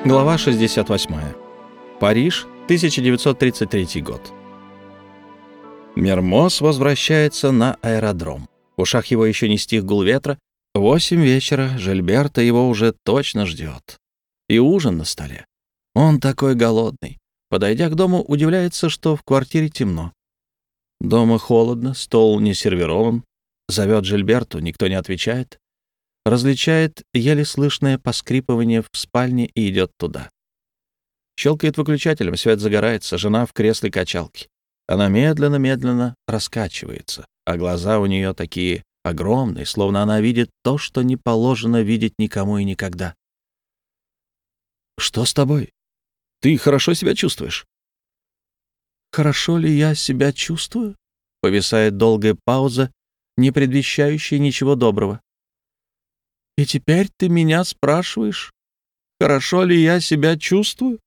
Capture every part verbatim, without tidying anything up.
Глава шестьдесят восемь. Париж, тысяча девятьсот тридцать третий год. Мермоз возвращается на аэродром. В ушах его еще не стих гул ветра. Восемь вечера, Жильберта его уже точно ждет. И ужин на столе. Он такой голодный. Подойдя к дому, удивляется, что в квартире темно. Дома холодно, стол не сервирован. Зовет Жильберту, никто не отвечает. Различает еле слышное поскрипывание в спальне и идет туда. Щелкает выключателем, свет загорается, жена в кресле качалки. Она медленно-медленно раскачивается, а глаза у нее такие огромные, словно она видит то, что не положено видеть никому и никогда. «Что с тобой? Ты хорошо себя чувствуешь?» «Хорошо ли я себя чувствую?» Повисает долгая пауза, не предвещающая ничего доброго. «И теперь ты меня спрашиваешь, хорошо ли я себя чувствую?»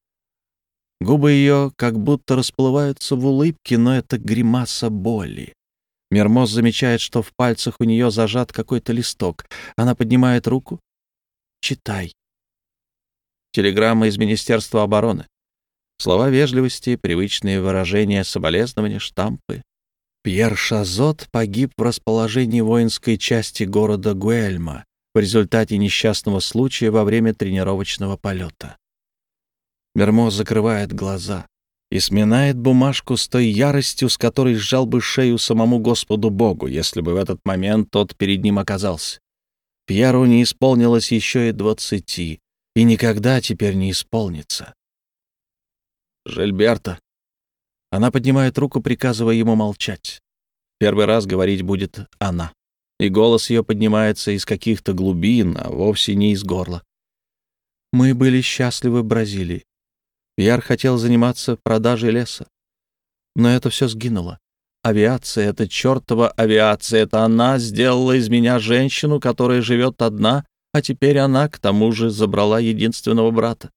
Губы ее как будто расплываются в улыбке, но это гримаса боли. Мермоз замечает, что в пальцах у нее зажат какой-то листок. Она поднимает руку. «Читай». Телеграмма из Министерства обороны. Слова вежливости, привычные выражения соболезнования, штампы. Пьер Шазот погиб в расположении воинской части города Гуэльма в результате несчастного случая во время тренировочного полета. Мермоз закрывает глаза и сминает бумажку с той яростью, с которой сжал бы шею самому Господу Богу, если бы в этот момент тот перед ним оказался. Пьеру не исполнилось еще и двадцати, и никогда теперь не исполнится. «Жильберта». Она поднимает руку, приказывая ему молчать. Первый раз говорить будет она. И голос ее поднимается из каких-то глубин, а вовсе не из горла. «Мы были счастливы в Бразилии. Пьер хотел заниматься продажей леса. Но это все сгинуло. Авиация, эта чертова авиация, это она сделала из меня женщину, которая живет одна, а теперь она, к тому же, забрала единственного брата.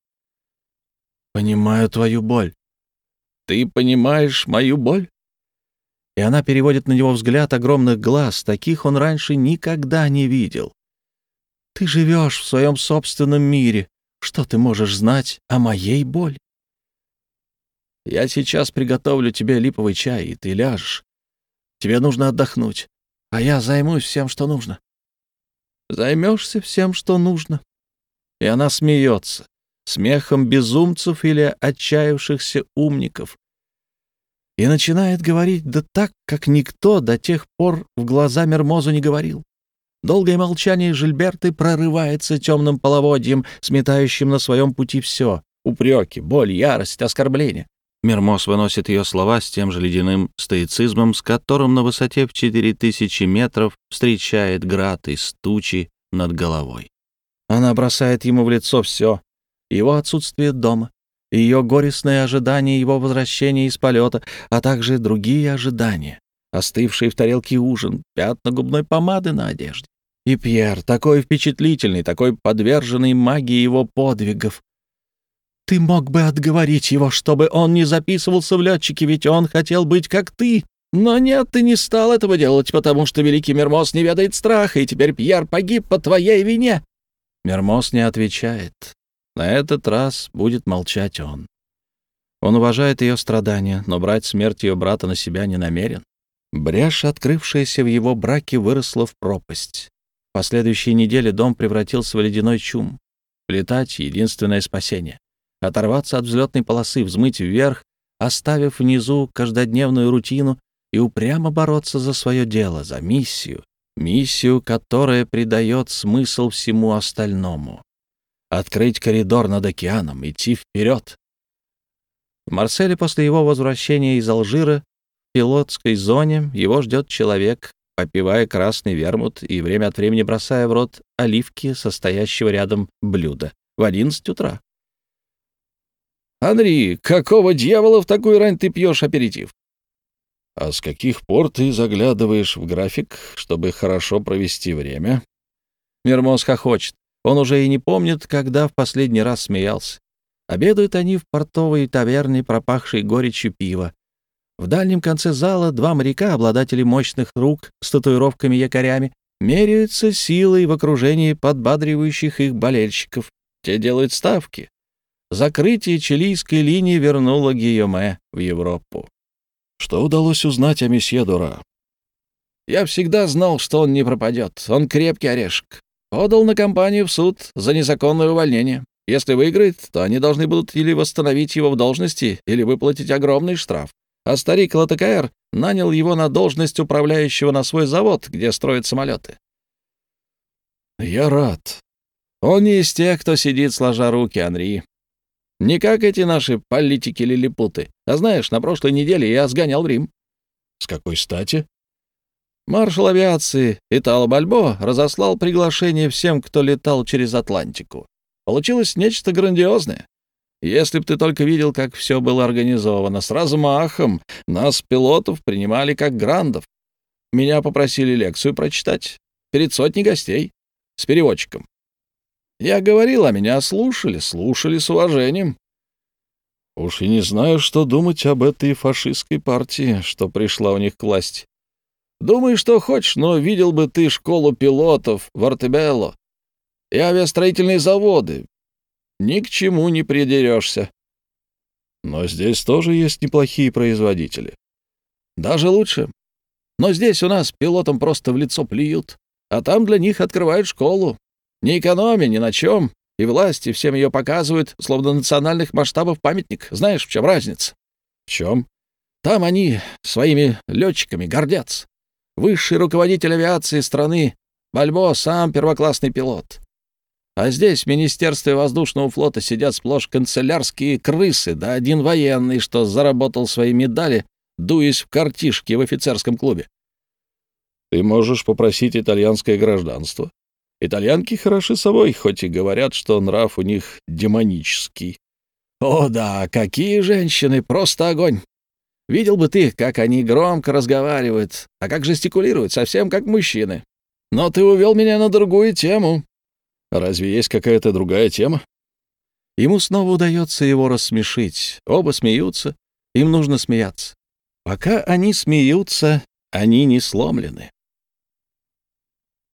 Понимаю твою боль. Ты понимаешь мою боль?» И она переводит на него взгляд огромных глаз, таких он раньше никогда не видел. «Ты живешь в своем собственном мире. Что ты можешь знать о моей боли?» «Я сейчас приготовлю тебе липовый чай, и ты ляжешь. Тебе нужно отдохнуть, а я займусь всем, что нужно». «Займешься всем, что нужно». И она смеется, смехом безумцев или отчаявшихся умников. И начинает говорить да так, как никто до тех пор в глаза Мермозу не говорил. Долгое молчание Жильберты прорывается темным половодьем, сметающим на своем пути все — упреки, боль, ярость, оскорбления. Мермоз выносит ее слова с тем же ледяным стоицизмом, с которым на высоте в четыре тысячи метров встречает град из тучи над головой. Она бросает ему в лицо все — его отсутствие дома, ее горестное ожидание его возвращения из полета, а также другие ожидания, остывший в тарелке ужин, пятна губной помады на одежде. И Пьер, такой впечатлительный, такой подверженный магии его подвигов. Ты мог бы отговорить его, чтобы он не записывался в летчики, ведь он хотел быть как ты. Но нет, ты не стал этого делать, потому что великий Мермоз не ведает страха, и теперь Пьер погиб по твоей вине. Мермоз не отвечает. На этот раз будет молчать он. Он уважает ее страдания, но брать смерть ее брата на себя не намерен. Брешь, открывшаяся в его браке, выросла в пропасть. В последующие недели дом превратился в ледяной чум. Летать — единственное спасение. Оторваться от взлетной полосы, взмыть вверх, оставив внизу каждодневную рутину и упрямо бороться за свое дело, за миссию, миссию, которая придает смысл всему остальному. Открыть коридор над океаном, идти вперед. В Марселе после его возвращения из Алжира в пилотской зоне его ждет человек, попивая красный вермут и время от времени бросая в рот оливки состоящего рядом блюда в одиннадцать утра. «Анри, какого дьявола в такую рань ты пьешь аперитив?» «А с каких пор ты заглядываешь в график, чтобы хорошо провести время?» Мермоз хохочет. Он уже и не помнит, когда в последний раз смеялся. Обедают они в портовой таверне, пропахшей горечью пива. В дальнем конце зала два моряка, обладатели мощных рук с татуировками-якорями, меряются силой в окружении подбадривающих их болельщиков. Те делают ставки. Закрытие чилийской линии вернуло Гийоме в Европу. Что удалось узнать о месье Дура? Я всегда знал, что он не пропадет. Он крепкий орешек. Подал на компанию в суд за незаконное увольнение. Если выиграет, то они должны будут или восстановить его в должности, или выплатить огромный штраф. А старик Латакаэр нанял его на должность управляющего на свой завод, где строят самолеты. Я рад. Он не из тех, кто сидит сложа руки, Анри. Не как эти наши политики-лилипуты. А знаешь, на прошлой неделе я сгонял в Рим. С какой стати? Маршал авиации Итало Бальбо разослал приглашение всем, кто летал через Атлантику. Получилось нечто грандиозное. Если б ты только видел, как все было организовано, с размахом, нас, пилотов, принимали как грандов. Меня попросили лекцию прочитать перед сотней гостей с переводчиком. Я говорил, а меня слушали, слушали с уважением. Уж и не знаю, что думать об этой фашистской партии, что пришла у них к власти. Думай, что хочешь, но видел бы ты школу пилотов в Ортебелло и авиастроительные заводы. Ни к чему не придерешься. Но здесь тоже есть неплохие производители. Даже лучше. Но здесь у нас пилотам просто в лицо плюют, а там для них открывают школу. Не экономя ни на чем, и власти всем ее показывают, словно национальных масштабов памятник. Знаешь, в чем разница? В чем? Там они своими летчиками гордятся. Высший руководитель авиации страны Бальбо сам первоклассный пилот. А здесь в Министерстве воздушного флота сидят сплошь канцелярские крысы, да один военный, что заработал свои медали, дуясь в картишки в офицерском клубе. Ты можешь попросить итальянское гражданство. Итальянки хороши собой, хоть и говорят, что нрав у них демонический. О да, какие женщины, просто огонь! Видел бы ты, как они громко разговаривают, а как жестикулируют, совсем как мужчины. Но ты увел меня на другую тему. Разве есть какая-то другая тема? Ему снова удается его рассмешить. Оба смеются, им нужно смеяться. Пока они смеются, они не сломлены.